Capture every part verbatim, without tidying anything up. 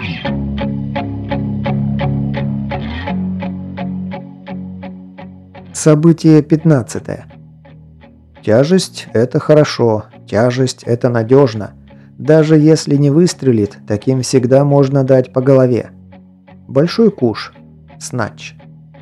Событие пятнадцатое. Тяжесть – это хорошо, тяжесть – это надежно. Даже если не выстрелит, таким всегда можно дать по голове. Большой куш. Снач.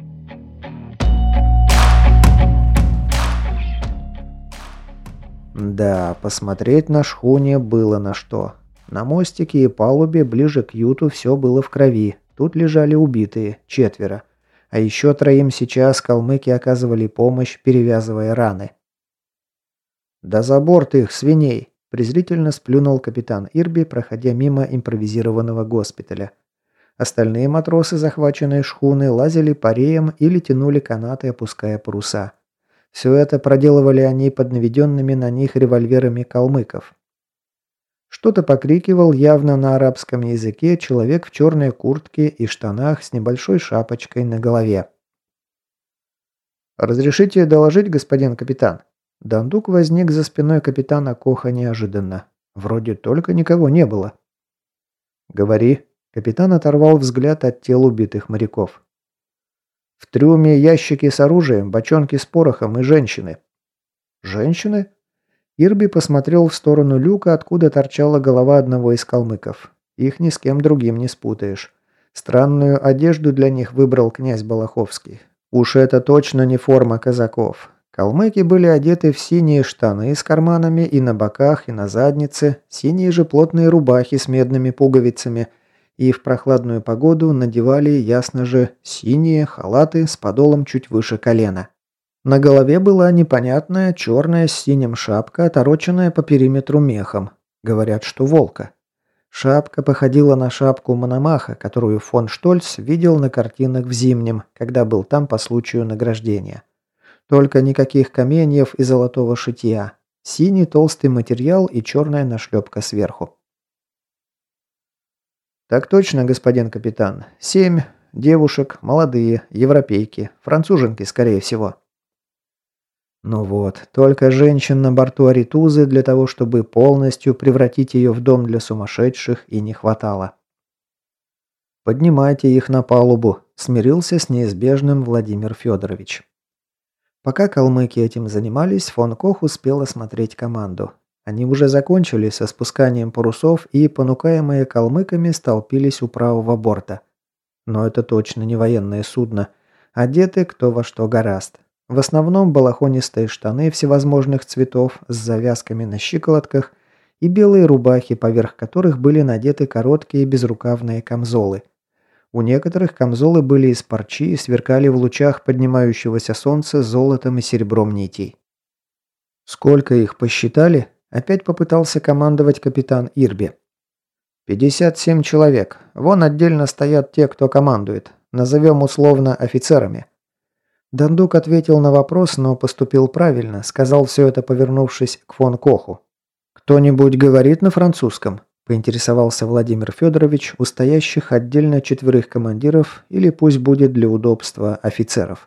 Да, посмотреть на шхуне было на что. На мостике и палубе ближе к юту все было в крови. Тут лежали убитые, четверо. А еще троим сейчас калмыки оказывали помощь, перевязывая раны. «Да за борт их, свиней!» – презрительно сплюнул капитан Ирби, проходя мимо импровизированного госпиталя. Остальные матросы захваченной шхуны лазили по реям или тянули канаты, опуская паруса. Все это проделывали они под наведенными на них револьверами калмыков. Что-то покрикивал явно на арабском языке человек в черной куртке и штанах с небольшой шапочкой на голове. «Разрешите доложить, господин капитан?» Дандук возник за спиной капитана Коха неожиданно. Вроде только никого не было. «Говори». Капитан оторвал взгляд от тел убитых моряков. «В трюме ящики с оружием, бочонки с порохом и женщины». «Женщины?» Ирби посмотрел в сторону люка, откуда торчала голова одного из калмыков. Их ни с кем другим не спутаешь. Странную одежду для них выбрал князь Балаховский. Уж это точно не форма казаков. Калмыки были одеты в синие штаны с карманами и на боках, и на заднице, синие же плотные рубахи с медными пуговицами, и в прохладную погоду надевали, ясно же, синие халаты с подолом чуть выше колена. На голове была непонятная черная с синим шапка, отороченная по периметру мехом. Говорят, что волка. Шапка походила на шапку Мономаха, которую фон Штольц видел на картинах в Зимнем, когда был там по случаю награждения. Только никаких каменьев и золотого шитья. Синий толстый материал и черная нашлепка сверху. «Так точно, господин капитан. Семь девушек, молодые, европейки, француженки, скорее всего». Ну вот, только женщин на борту Аритузы для того, чтобы полностью превратить ее в дом для сумасшедших, и не хватало. «Поднимайте их на палубу», – смирился с неизбежным Владимир Федорович. Пока калмыки этим занимались, фон Кох успел осмотреть команду. Они уже закончили со спусканием парусов и, понукаемые калмыками, столпились у правого борта. Но это точно не военное судно. Одеты кто во что горазд. В основном балахонистые штаны всевозможных цветов с завязками на щиколотках и белые рубахи, поверх которых были надеты короткие безрукавные камзолы. У некоторых камзолы были из парчи и сверкали в лучах поднимающегося солнца золотом и серебром нитей. «Сколько их посчитали?» – опять попытался командовать капитан Ирби. «пятьдесят семь человек. Вон отдельно стоят те, кто командует. Назовем условно офицерами». Дандук ответил на вопрос, но поступил правильно, сказал все это, повернувшись к фон Коху. «Кто-нибудь говорит на французском?» – поинтересовался Владимир Федорович у стоящих отдельно четверых командиров или пусть будет для удобства офицеров.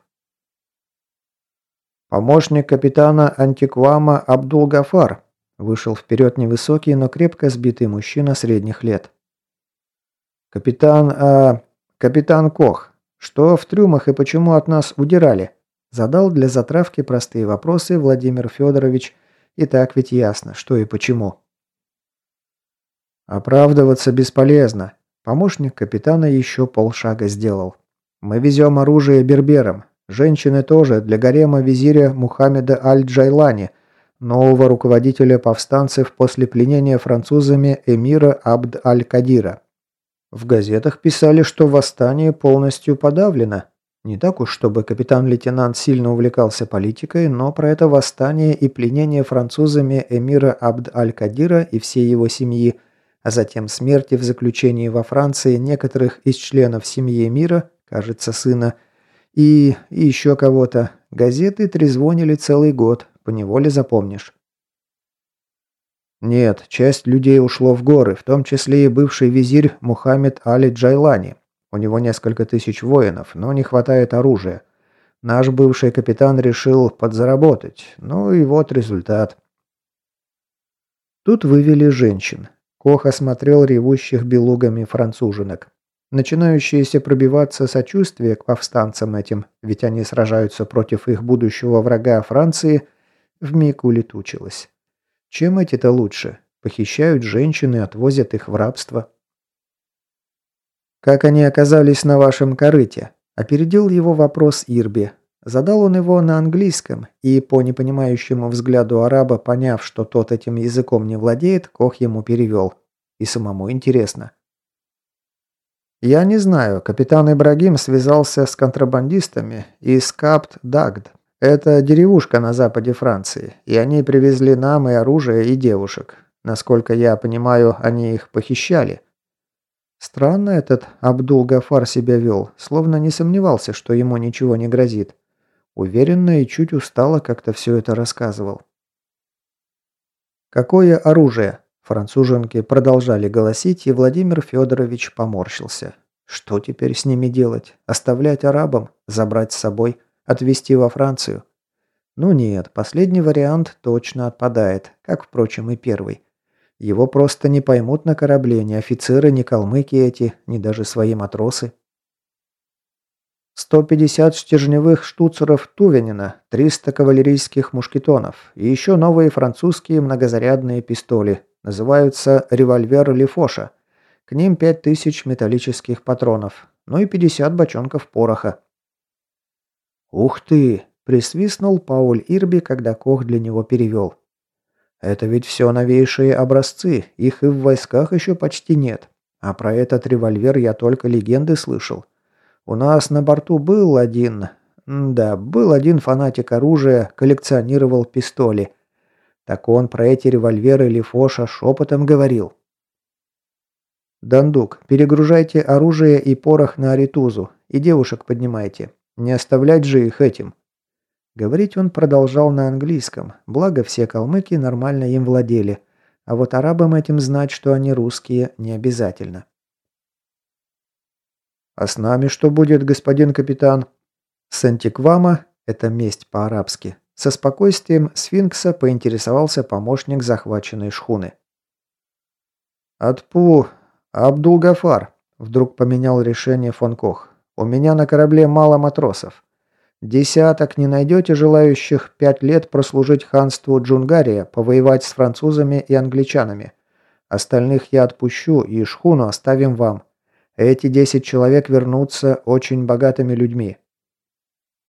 «Помощник капитана Антиквама Абдул-Гафар», – вышел вперед невысокий, но крепко сбитый мужчина средних лет. «Капитан... а... капитан Кох. Что в трюмах и почему от нас удирали?» Задал для затравки простые вопросы Владимир Федорович, и так ведь ясно, что и почему. «Оправдываться бесполезно». Помощник капитана еще полшага сделал. «Мы везем оружие берберам. Женщины тоже для гарема визиря Мухаммеда Аль-Джайлани, нового руководителя повстанцев после пленения французами эмира Абд-Аль-Кадира. В газетах писали, что восстание полностью подавлено. Не так уж, чтобы капитан-лейтенант сильно увлекался политикой, но про это восстание и пленение французами эмира Абд-Аль-Кадира и всей его семьи, а затем смерти в заключении во Франции некоторых из членов семьи эмира, кажется, сына, и, и еще кого-то, газеты трезвонили целый год, поневоле запомнишь. Нет, часть людей ушло в горы, в том числе и бывший визирь Мухаммед Али Джайлани. У него несколько тысяч воинов, но не хватает оружия. Наш бывший капитан решил подзаработать. Ну и вот результат. Тут вывели женщин. Кох осмотрел ревущих белугами француженок. Начинающееся пробиваться сочувствие к повстанцам этим, ведь они сражаются против их будущего врага Франции, вмиг улетучилось. Чем эти-то лучше? Похищают женщин и отвозят их в рабство. «Как они оказались на вашем корыте?» – опередил его вопрос Ирби. Задал он его на английском, и по непонимающему взгляду араба, поняв, что тот этим языком не владеет, Кох ему перевел. И самому интересно. «Я не знаю. Капитан Ибрагим связался с контрабандистами из Капт-Дагд. Это деревушка на западе Франции, и они привезли нам и оружие, и девушек. Насколько я понимаю, они их похищали». Странно этот Абдул-Гафар себя вел, словно не сомневался, что ему ничего не грозит. Уверенно и чуть устало как-то все это рассказывал. «Какое оружие?» Француженки продолжали голосить, и Владимир Федорович поморщился. Что теперь с ними делать? Оставлять арабам? Забрать с собой? Отвезти во Францию? Ну нет, последний вариант точно отпадает, как, впрочем, и первый. Его просто не поймут на корабле ни офицеры, ни калмыки эти, ни даже свои матросы. сто пятьдесят стержневых штуцеров Тувенина, триста кавалерийских мушкетонов и еще новые французские многозарядные пистоли. Называются «Револьвер Лефоша». К ним пять тысяч металлических патронов, ну и пятьдесят бочонков пороха. «Ух ты!» – присвистнул Пауль Ирби, когда Кох для него перевел. «Это ведь все новейшие образцы, их и в войсках еще почти нет. А про этот револьвер я только легенды слышал. У нас на борту был один... Да, был один фанатик оружия, коллекционировал пистоли. Так он про эти револьверы Лефоша шепотом говорил. «Дандук, перегружайте оружие и порох на Аритузу, и девушек поднимайте. Не оставлять же их этим». Говорить он продолжал на английском, благо все калмыки нормально им владели, а вот арабам этим знать, что они русские, не обязательно. «А с нами что будет, господин капитан?» С Антиквама, это месть по-арабски, со спокойствием сфинкса поинтересовался помощник захваченной шхуны. «Отпу... Абдул-Гафар», — вдруг поменял решение фон Кох. «У меня на корабле мало матросов. Десяток не найдете желающих пять лет прослужить ханству Джунгария, повоевать с французами и англичанами. Остальных я отпущу и шхуну оставим вам. Эти десять человек вернутся очень богатыми людьми.